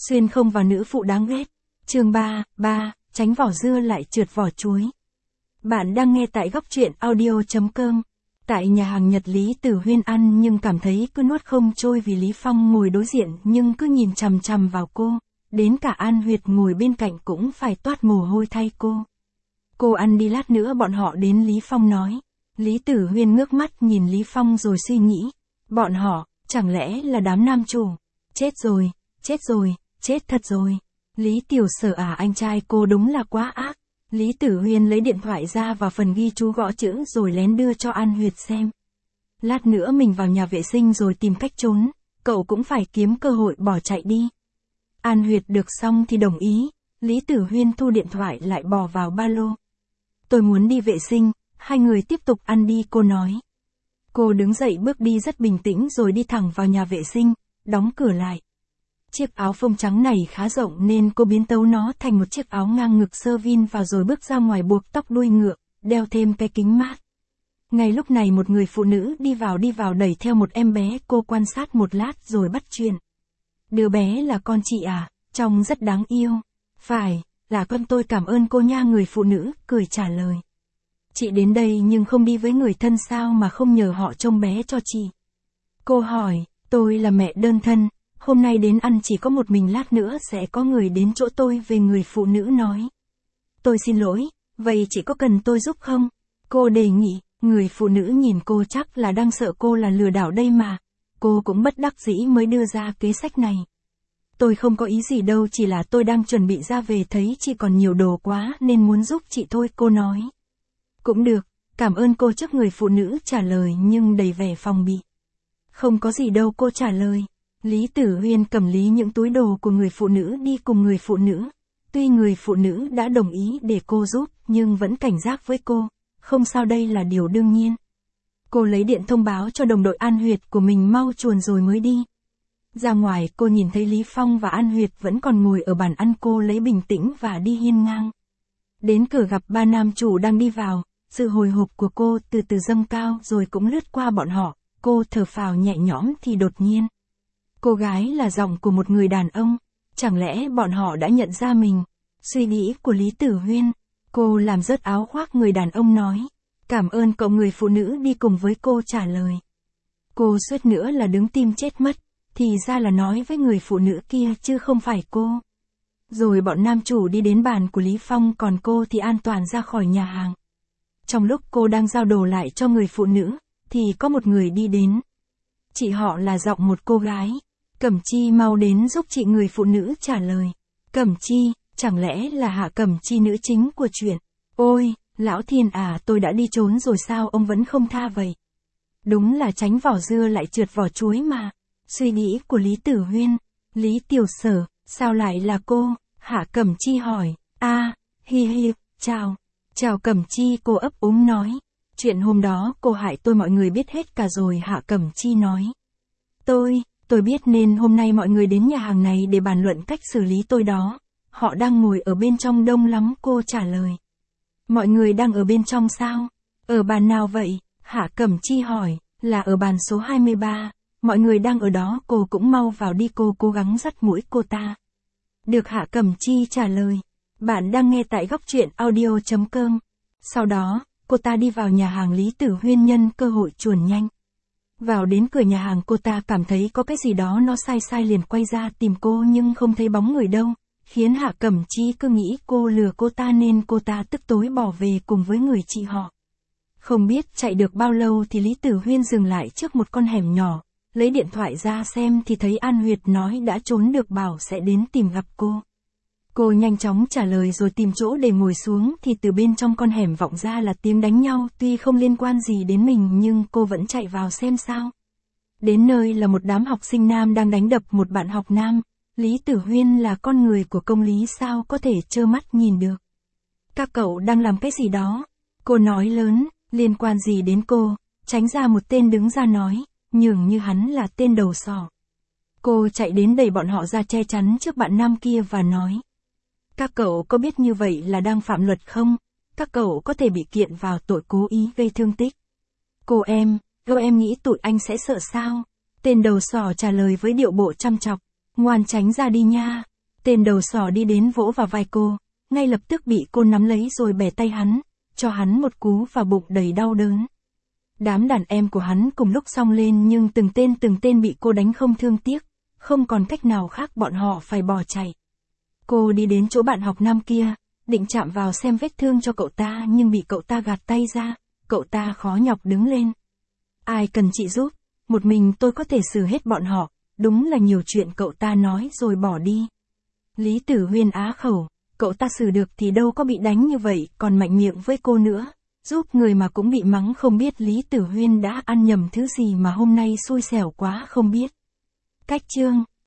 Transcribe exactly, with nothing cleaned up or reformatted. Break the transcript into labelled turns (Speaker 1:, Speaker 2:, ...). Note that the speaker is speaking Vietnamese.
Speaker 1: Xuyên không vào nữ phụ đáng ghét. Chương ba, ba, tránh vỏ dưa lại trượt vỏ chuối. Bạn đang nghe tại góc truyện audio chấm com. Tại nhà hàng Nhật Lý Tử Huyên ăn nhưng cảm thấy cứ nuốt không trôi vì Lý Phong ngồi đối diện nhưng cứ nhìn chằm chằm vào cô. Đến cả An Huyệt ngồi bên cạnh cũng phải toát mồ hôi thay cô. Cô ăn đi lát nữa bọn họ đến Lý Phong nói. Lý Tử Huyên ngước mắt nhìn Lý Phong rồi suy nghĩ. Bọn họ, chẳng lẽ là đám nam chủ? Chết rồi, chết rồi, chết thật rồi. Lý Tiểu Sở à, anh trai cô đúng là quá ác. Lý Tử Huyên lấy điện thoại ra và phần ghi chú gõ chữ rồi lén đưa cho An Huyệt xem. Lát nữa mình vào nhà vệ sinh rồi tìm cách trốn, cậu cũng phải kiếm cơ hội bỏ chạy đi. An Huyệt được xong thì đồng ý, Lý Tử Huyên thu điện thoại lại bỏ vào ba lô. Tôi muốn đi vệ sinh, hai người tiếp tục ăn đi, cô nói. Cô đứng dậy bước đi rất bình tĩnh rồi đi thẳng vào nhà vệ sinh, đóng cửa lại. Chiếc áo phông trắng này khá rộng nên cô biến tấu nó thành một chiếc áo ngang ngực sơ vin và rồi bước ra ngoài buộc tóc đuôi ngựa, đeo thêm cái kính mát. Ngay lúc này một người phụ nữ đi vào đi vào đẩy theo một em bé, cô quan sát một lát rồi bắt chuyện. Đứa bé là con chị à, trông rất đáng yêu. Phải, là con tôi, cảm ơn cô nha, người phụ nữ cười trả lời. Chị đến đây nhưng không đi với người thân sao mà không nhờ họ trông bé cho chị? Cô hỏi, tôi là mẹ đơn thân. Hôm nay đến ăn chỉ có một mình, lát nữa sẽ có người đến chỗ tôi về, người phụ nữ nói. Tôi xin lỗi, vậy chị có cần tôi giúp không? Cô đề nghị, người phụ nữ nhìn cô chắc là đang sợ cô là lừa đảo đây mà. Cô cũng bất đắc dĩ mới đưa ra kế sách này. Tôi không có ý gì đâu, chỉ là tôi đang chuẩn bị ra về thấy chị còn nhiều đồ quá nên muốn giúp chị thôi, cô nói. Cũng được, cảm ơn cô trước, người phụ nữ trả lời nhưng đầy vẻ phòng bị. Không có gì đâu, cô trả lời. Lý Tử Huyên cầm lý những túi đồ của người phụ nữ đi cùng người phụ nữ. Tuy người phụ nữ đã đồng ý để cô giúp, nhưng vẫn cảnh giác với cô. Không sao, đây là điều đương nhiên. Cô lấy điện thông báo cho đồng đội An Huyệt của mình mau chuồn rồi mới đi. Ra ngoài cô nhìn thấy Lý Phong và An Huyệt vẫn còn ngồi ở bàn ăn, cô lấy bình tĩnh và đi hiên ngang. Đến cửa gặp ba nam chủ đang đi vào, sự hồi hộp của cô từ từ dâng cao rồi cũng lướt qua bọn họ. Cô thở phào nhẹ nhõm thì đột nhiên. Cô gái là giọng của một người đàn ông, chẳng lẽ bọn họ đã nhận ra mình? Suy nghĩ của Lý Tử Huyên, cô làm rớt áo khoác, người đàn ông nói. Cảm ơn cậu, người phụ nữ đi cùng với cô trả lời. Cô suýt nữa là đứng tim chết mất, thì ra là nói với người phụ nữ kia chứ không phải cô. Rồi bọn nam chủ đi đến bàn của Lý Phong, còn cô thì an toàn ra khỏi nhà hàng. Trong lúc cô đang giao đồ lại cho người phụ nữ, thì có một người đi đến. Chị họ là giọng một cô gái. Cẩm Chi mau đến giúp chị, người phụ nữ trả lời. Cẩm Chi, chẳng lẽ là Hạ Cẩm Chi nữ chính của chuyện? Ôi, lão thiên à, tôi đã đi trốn rồi sao ông vẫn không tha vậy? Đúng là tránh vỏ dưa lại trượt vỏ chuối mà. Suy nghĩ của Lý Tử Huyên. Lý Tiểu Sở, sao lại là cô? Hạ Cẩm Chi hỏi. A, hi hi, chào. Chào Cẩm Chi, cô ấp úng nói. Chuyện hôm đó cô hại tôi mọi người biết hết cả rồi, Hạ Cẩm Chi nói. Tôi, tôi biết nên hôm nay mọi người đến nhà hàng này để bàn luận cách xử lý tôi đó. Họ đang ngồi ở bên trong đông lắm, cô trả lời. Mọi người đang ở bên trong sao? Ở bàn nào vậy? Hạ Cẩm Chi hỏi. Là ở bàn số hai mươi ba. Mọi người đang ở đó, cô cũng mau vào đi, cô cố gắng dắt mũi cô ta. Được, Hạ Cẩm Chi trả lời. Bạn đang nghe tại góc truyện audio chấm com. Sau đó, cô ta đi vào nhà hàng, Lý Tử Huyên nhân cơ hội chuồn nhanh. Vào đến cửa nhà hàng, cô ta cảm thấy có cái gì đó nó sai sai liền quay ra tìm cô nhưng không thấy bóng người đâu, khiến Hạ Cẩm Chi cứ nghĩ cô lừa cô ta nên cô ta tức tối bỏ về cùng với người chị họ. Không biết chạy được bao lâu thì Lý Tử Huyên dừng lại trước một con hẻm nhỏ, lấy điện thoại ra xem thì thấy An Huyệt nói đã trốn được, bảo sẽ đến tìm gặp cô. Cô nhanh chóng trả lời rồi tìm chỗ để ngồi xuống thì từ bên trong con hẻm vọng ra là tiếng đánh nhau, tuy không liên quan gì đến mình nhưng cô vẫn chạy vào xem sao. Đến nơi là một đám học sinh nam đang đánh đập một bạn học nam. Lý Tử Huyên là con người của công lý sao có thể trơ mắt nhìn được. Các cậu đang làm cái gì đó? Cô nói lớn, liên quan gì đến cô? Tránh ra một tên đứng ra nói, nhường như hắn là tên đầu sỏ. Cô chạy đến đẩy bọn họ ra che chắn trước bạn nam kia và nói. Các cậu có biết như vậy là đang phạm luật không? Các cậu có thể bị kiện vào tội cố ý gây thương tích. Cô em, cô em nghĩ tụi anh sẽ sợ sao? Tên đầu sỏ trả lời với điệu bộ chăm chọc. Ngoan tránh ra đi nha, Tên đầu sỏ đi đến vỗ vào vai cô, ngay lập tức bị cô nắm lấy rồi bẻ tay hắn, cho hắn một cú vào bụng đầy đau đớn. Đám đàn em của hắn cùng lúc xông lên nhưng từng tên từng tên bị cô đánh không thương tiếc, không còn cách nào khác bọn họ phải bỏ chạy. Cô đi đến chỗ bạn học nam kia, định chạm vào xem vết thương cho cậu ta nhưng bị cậu ta gạt tay ra, cậu ta khó nhọc đứng lên. Ai cần chị giúp, một mình tôi có thể xử hết bọn họ, đúng là nhiều chuyện cậu ta nói rồi bỏ đi. Lý Tử Huyên á khẩu, cậu ta xử được thì đâu có bị đánh như vậy, còn mạnh miệng với cô nữa. Giúp người mà cũng bị mắng, không biết Lý Tử Huyên đã ăn nhầm thứ gì mà hôm nay xui xẻo quá không biết. Cách chương